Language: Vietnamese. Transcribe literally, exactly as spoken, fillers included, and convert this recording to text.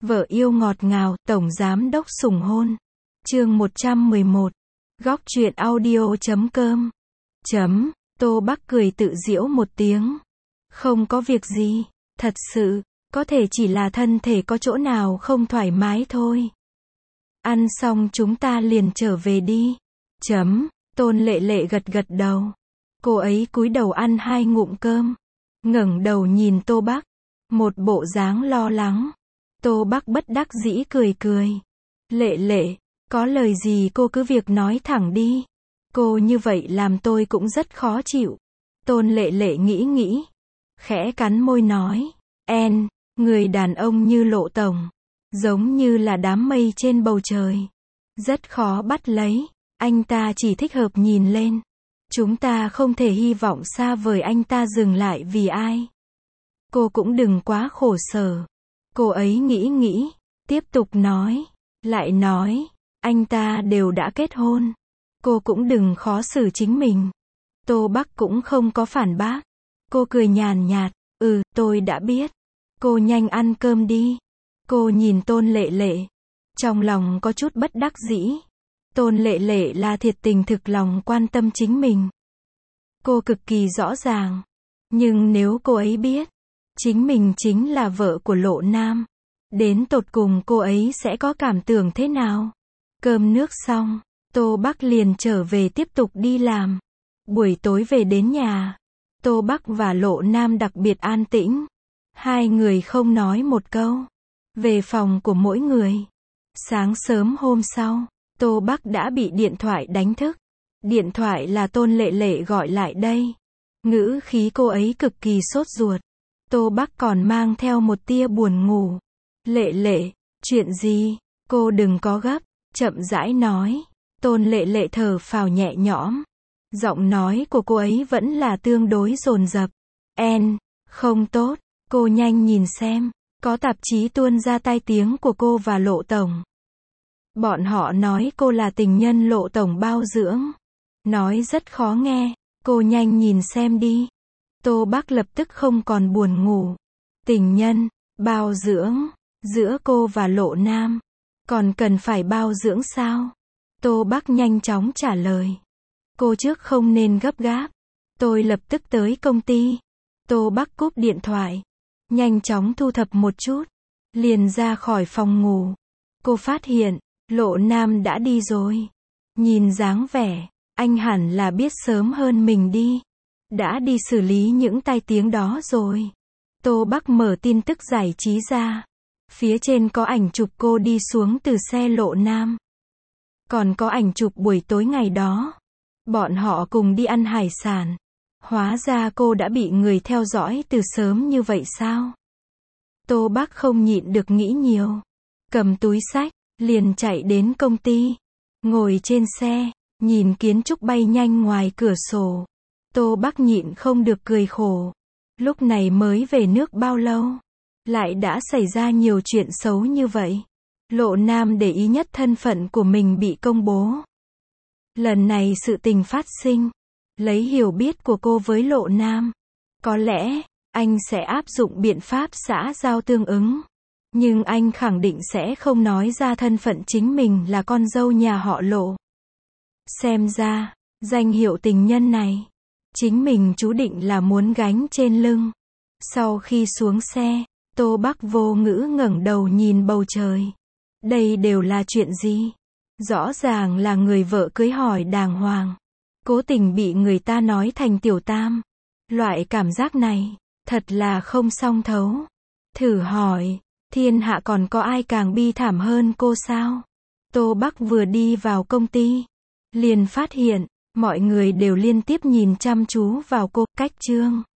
Vợ yêu ngọt ngào, tổng giám đốc sủng hôn. Chương một trăm mười một. Góc truyện audio chấm com. Chấm. Tô Bắc cười tự giễu một tiếng. Không có việc gì, thật sự, có thể chỉ là thân thể có chỗ nào không thoải mái thôi. Ăn xong chúng ta liền trở về đi. Chấm. Tôn Lệ Lệ gật gật đầu. Cô ấy cúi đầu ăn hai ngụm cơm, ngẩng đầu nhìn Tô Bắc, một bộ dáng lo lắng. Tô Bắc bất đắc dĩ cười cười. Lệ Lệ, có lời gì cô cứ việc nói thẳng đi. Cô như vậy làm tôi cũng rất khó chịu. Tôn Lệ Lệ nghĩ nghĩ, khẽ cắn môi nói, En, người đàn ông như Lộ tổng, giống như là đám mây trên bầu trời, rất khó bắt lấy, anh ta chỉ thích hợp nhìn lên. Chúng ta không thể hy vọng xa vời anh ta dừng lại vì ai. Cô cũng đừng quá khổ sở. Cô ấy nghĩ nghĩ, tiếp tục nói, lại nói, anh ta đều đã kết hôn. Cô cũng đừng khó xử chính mình. Tô Bắc cũng không có phản bác. Cô cười nhàn nhạt, ừ, tôi đã biết. Cô nhanh ăn cơm đi. Cô nhìn Tôn Lệ Lệ, trong lòng có chút bất đắc dĩ. Tôn Lệ Lệ là thiệt tình thực lòng quan tâm chính mình. Cô cực kỳ rõ ràng. Nhưng nếu cô ấy biết, chính mình chính là vợ của Lộ Nam, đến tột cùng cô ấy sẽ có cảm tưởng thế nào? Cơm nước xong, Tô Bắc liền trở về tiếp tục đi làm. Buổi tối về đến nhà, Tô Bắc và Lộ Nam đặc biệt an tĩnh. Hai người không nói một câu. Về phòng của mỗi người. Sáng sớm hôm sau, Tô Bắc đã bị điện thoại đánh thức. Điện thoại là Tôn Lệ Lệ gọi lại đây. Ngữ khí cô ấy cực kỳ sốt ruột. Tô Bắc còn mang theo một tia buồn ngủ. Lệ Lệ, chuyện gì? Cô đừng có gấp, chậm rãi nói. Tôn Lệ Lệ thở phào nhẹ nhõm. Giọng nói của cô ấy vẫn là tương đối dồn dập. En, không tốt, cô nhanh nhìn xem. Có tạp chí tuôn ra tai tiếng của cô và Lộ tổng. Bọn họ nói cô là tình nhân Lộ tổng bao dưỡng. Nói rất khó nghe, cô nhanh nhìn xem đi. Tô Bắc lập tức không còn buồn ngủ. Tình nhân, bao dưỡng, giữa cô và Lộ Nam, còn cần phải bao dưỡng sao? Tô Bắc nhanh chóng trả lời. Cô trước không nên gấp gáp. Tôi lập tức tới công ty. Tô Bắc cúp điện thoại, nhanh chóng thu thập một chút, liền ra khỏi phòng ngủ. Cô phát hiện, Lộ Nam đã đi rồi. Nhìn dáng vẻ, anh hẳn là biết sớm hơn mình đi. Đã đi xử lý những tai tiếng đó rồi. Tô Bắc mở tin tức giải trí ra. Phía trên có ảnh chụp cô đi xuống từ xe Lộ Nam. Còn có ảnh chụp buổi tối ngày đó. Bọn họ cùng đi ăn hải sản. Hóa ra cô đã bị người theo dõi từ sớm như vậy sao? Tô Bắc không nhịn được nghĩ nhiều. Cầm túi xách, liền chạy đến công ty. Ngồi trên xe, nhìn kiến trúc bay nhanh ngoài cửa sổ. Tô Bắc nhịn không được cười khổ. Lúc này mới về nước bao lâu? Lại đã xảy ra nhiều chuyện xấu như vậy. Lộ Nam để ý nhất thân phận của mình bị công bố. Lần này sự tình phát sinh, lấy hiểu biết của cô với Lộ Nam, có lẽ, anh sẽ áp dụng biện pháp xã giao tương ứng. Nhưng anh khẳng định sẽ không nói ra thân phận chính mình là con dâu nhà họ Lộ. Xem ra, danh hiệu tình nhân này, chính mình chú định là muốn gánh trên lưng. Sau khi xuống xe, Tô Bắc vô ngữ ngẩng đầu nhìn bầu trời. Đây đều là chuyện gì? Rõ ràng là người vợ cưới hỏi đàng hoàng, cố tình bị người ta nói thành tiểu tam. Loại cảm giác này, thật là không song thấu. Thử hỏi, thiên hạ còn có ai càng bi thảm hơn cô sao? Tô Bắc vừa đi vào công ty, liền phát hiện, mọi người đều liên tiếp nhìn chăm chú vào cô. Cách chương